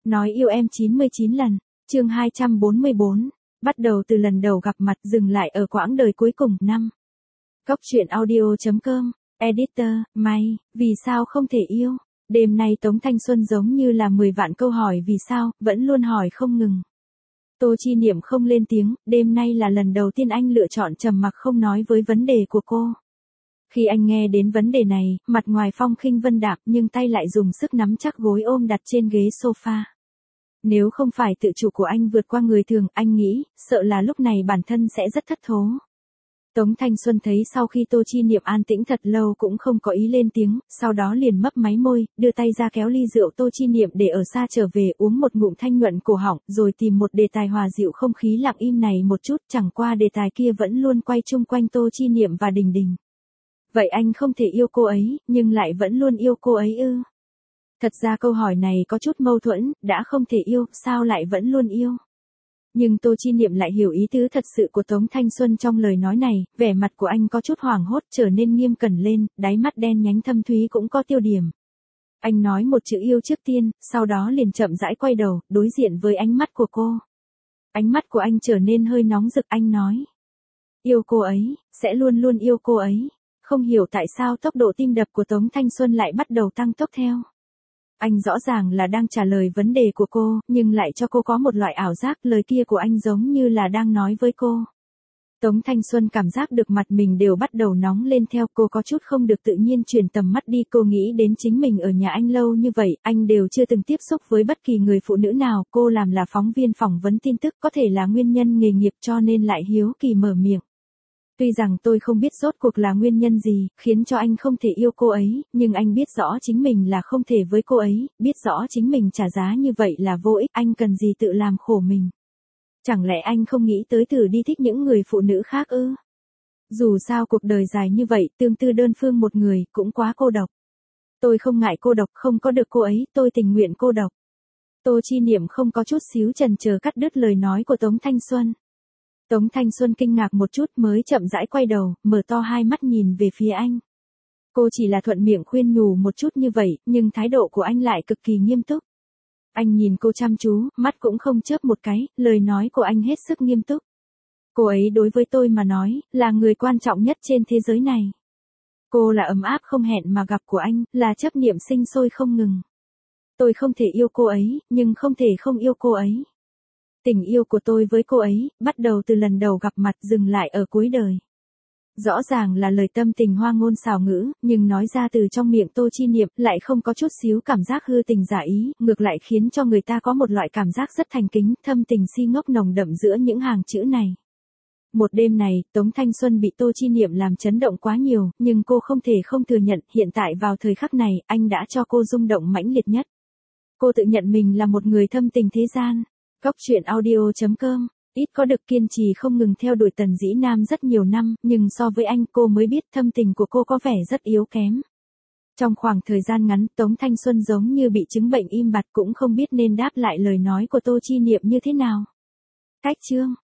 Nói yêu em 99 lần, chương 244, bắt đầu từ lần đầu gặp mặt dừng lại ở quãng đời cuối cùng năm. Góc truyện audio.com, editor, May, vì sao không thể yêu? Đêm nay Tống Thanh Xuân giống như là 10 vạn câu hỏi vì sao, vẫn luôn hỏi không ngừng. Tô Chi Niệm không lên tiếng, đêm nay là lần đầu tiên anh lựa chọn trầm mặc không nói với vấn đề của cô. Khi anh nghe đến vấn đề này, mặt ngoài phong khinh vân đạm nhưng tay lại dùng sức nắm chắc gối ôm đặt trên ghế sofa. Nếu không phải tự chủ của anh vượt qua người thường, anh nghĩ, sợ là lúc này bản thân sẽ rất thất thố. Tống Thanh Xuân thấy sau khi Tô Chi Niệm an tĩnh thật lâu cũng không có ý lên tiếng, sau đó liền mấp máy môi, đưa tay ra kéo ly rượu Tô Chi Niệm để ở xa trở về uống một ngụm thanh nhuận cổ họng, rồi tìm một đề tài hòa dịu không khí lặng im này một chút, chẳng qua đề tài kia vẫn luôn quay chung quanh Tô Chi Niệm và Đình Đình. Vậy anh không thể yêu cô ấy, nhưng lại vẫn luôn yêu cô ấy ư? Thật ra câu hỏi này có chút mâu thuẫn, đã không thể yêu, sao lại vẫn luôn yêu? Nhưng Tô Chi Niệm lại hiểu ý tứ thật sự của Tống Thanh Xuân trong lời nói này, vẻ mặt của anh có chút hoảng hốt trở nên nghiêm cẩn lên, đáy mắt đen nhánh thâm thúy cũng có tiêu điểm. Anh nói một chữ yêu trước tiên, sau đó liền chậm rãi quay đầu, đối diện với ánh mắt của cô. Ánh mắt của anh trở nên hơi nóng rực, anh nói. Yêu cô ấy, sẽ luôn luôn yêu cô ấy. Không hiểu tại sao tốc độ tim đập của Tống Thanh Xuân lại bắt đầu tăng tốc theo. Anh rõ ràng là đang trả lời vấn đề của cô, nhưng lại cho cô có một loại ảo giác lời kia của anh giống như là đang nói với cô. Tống Thanh Xuân cảm giác được mặt mình đều bắt đầu nóng lên theo cô có chút không được tự nhiên chuyển tầm mắt đi. Cô nghĩ đến chính mình ở nhà anh lâu như vậy, anh đều chưa từng tiếp xúc với bất kỳ người phụ nữ nào. Cô làm là phóng viên phỏng vấn tin tức có thể là nguyên nhân nghề nghiệp cho nên lại hiếu kỳ mở miệng. Tuy rằng tôi không biết rốt cuộc là nguyên nhân gì, khiến cho anh không thể yêu cô ấy, nhưng anh biết rõ chính mình là không thể với cô ấy, biết rõ chính mình trả giá như vậy là vô ích, anh cần gì tự làm khổ mình. Chẳng lẽ anh không nghĩ tới thử đi thích những người phụ nữ khác ư? Dù sao cuộc đời dài như vậy, tương tư đơn phương một người, cũng quá cô độc. Tôi không ngại cô độc, không có được cô ấy, tôi tình nguyện cô độc. Tô Chi Niệm không có chút xíu chần chờ cắt đứt lời nói của Tống Thanh Xuân. Tống Thanh Xuân kinh ngạc một chút mới chậm rãi quay đầu, mở to hai mắt nhìn về phía anh. Cô chỉ là thuận miệng khuyên nhủ một chút như vậy, nhưng thái độ của anh lại cực kỳ nghiêm túc. Anh nhìn cô chăm chú, mắt cũng không chớp một cái, lời nói của anh hết sức nghiêm túc. Cô ấy đối với tôi mà nói, là người quan trọng nhất trên thế giới này. Cô là ấm áp không hẹn mà gặp của anh, là chấp niệm sinh sôi không ngừng. Tôi không thể yêu cô ấy, nhưng không thể không yêu cô ấy. Tình yêu của tôi với cô ấy, bắt đầu từ lần đầu gặp mặt dừng lại ở cuối đời. Rõ ràng là lời tâm tình hoa ngôn xào ngữ, nhưng nói ra từ trong miệng Tô Chi Niệm lại không có chút xíu cảm giác hư tình giả ý, ngược lại khiến cho người ta có một loại cảm giác rất thành kính, thâm tình si ngốc nồng đậm giữa những hàng chữ này. Một đêm này, Tống Thanh Xuân bị Tô Chi Niệm làm chấn động quá nhiều, nhưng cô không thể không thừa nhận, hiện tại vào thời khắc này, anh đã cho cô rung động mãnh liệt nhất. Cô tự nhận mình là một người thâm tình thế gian. Góc truyện audio.com, ít có được kiên trì không ngừng theo đuổi Tần Dĩ Nam rất nhiều năm, nhưng so với anh cô mới biết thâm tình của cô có vẻ rất yếu kém. Trong khoảng thời gian ngắn, Tống Thanh Xuân giống như bị chứng bệnh im bặt cũng không biết nên đáp lại lời nói của Tô Chi Niệm như thế nào. Cách chương